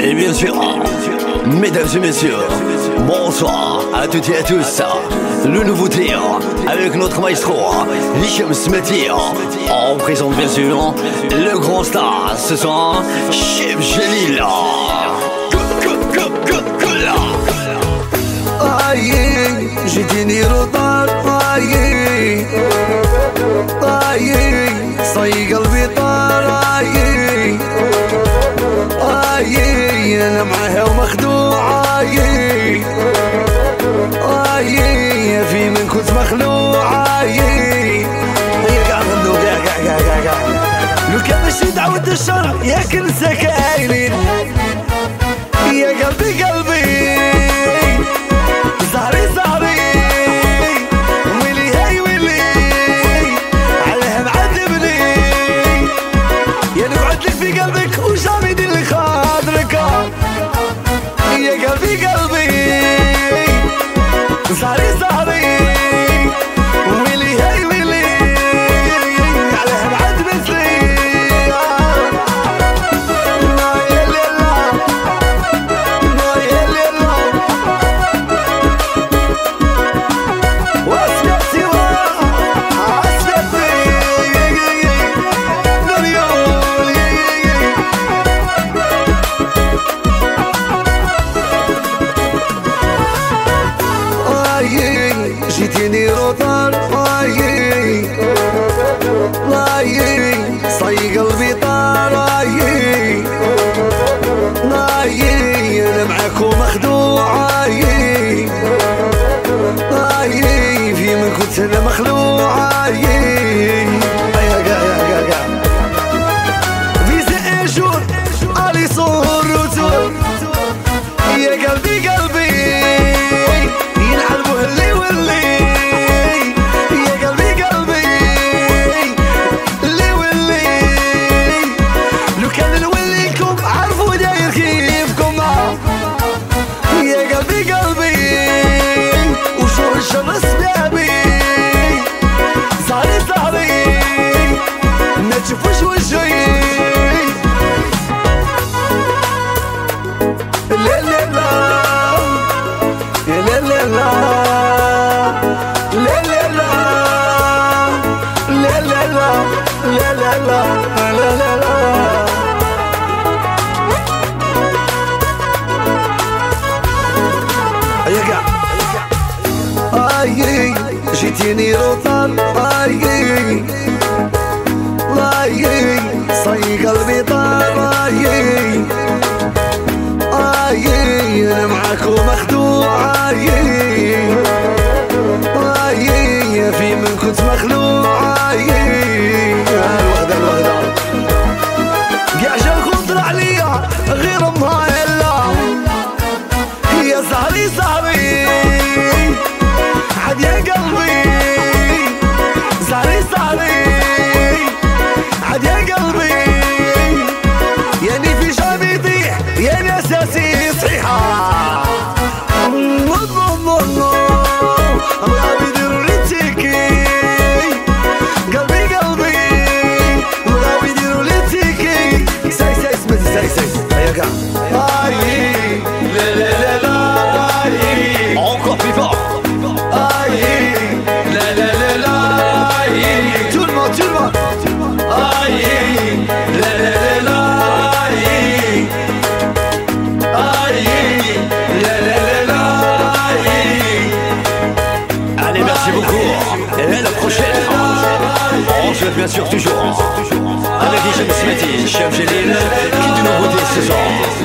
Et bien sûr, mesdames et messieurs, bonsoir à toutes et à tous. Le nouveau tir avec notre maestro Hicham Smetir. On présente bien sûr le grand star ce soir, Chef Jalil. Aïe, جيتيني روطار aïe, aïe, صاي قلبي طار aïe, aïe, أنا معاها ومخدوع aïe, aïe, في من كنت مخلوع aïe. هيا قاع غنو قاع لو كان ماشي تعود الشر ياك نساك عايلين يا قلبي قلبي زهري زهري ويلي هاي ويلي عليها معذبني يا نقعد لك في قلبك وجامد اللي خاطرك يا قلبي قلبي زهري زهري ويلي هاي ويلي عليها معذبتني جيتيني روطار aïe, aïe, صاي قلبي طار aïe, aïe, أنا معاك ومخدوع aïe, aïe, في من كنت أنا مخلوع aïe. قاع فيزا ايجور علي صور وتور يا قلبي قلبي يلعبوا اللي واللي يا قلبي قلبي اللي واللي لو كان الوليكم عرفوا داير كيفكم يا قلبي قلبي وشور الشر سبابي زهري زهري ما تشوفوش وجهي لا لا لا لا لا لا لا لا لا لا لا لا لا لا لا لا يا قاع aïe, جيتيني روطار aïe, aïe, صاي قلبي طار aïe, aïe, أنا معاك ومخدوع aïe, aïe, في من كنت مخلوع aïe. الوغدة قاع جاكم طلع ليا غير امها يلا يا زهري زهري عاد يا قلبي زهري زهري عاد يا قلبي يعني في شعبي يطيح يعني اساسي صحيحه الله بيديروا لي تيكي قلبي قلبي الله بيديروا لي تيكي ساي ساي سمتي ساي ساي هيا قاع aïe, لا لا لا لا aïe, Encore plus fort. aïe, لا لا لا لا aïe, tout le monde aïe, لا لا لا لا aïe, aïe, لا لا لا لا aïe. Allez, merci beaucoup. Et à la prochaine. On se bien sûr toujours avec Hicham Smetir, Chef Jalil, qui de nouveautés ce soir.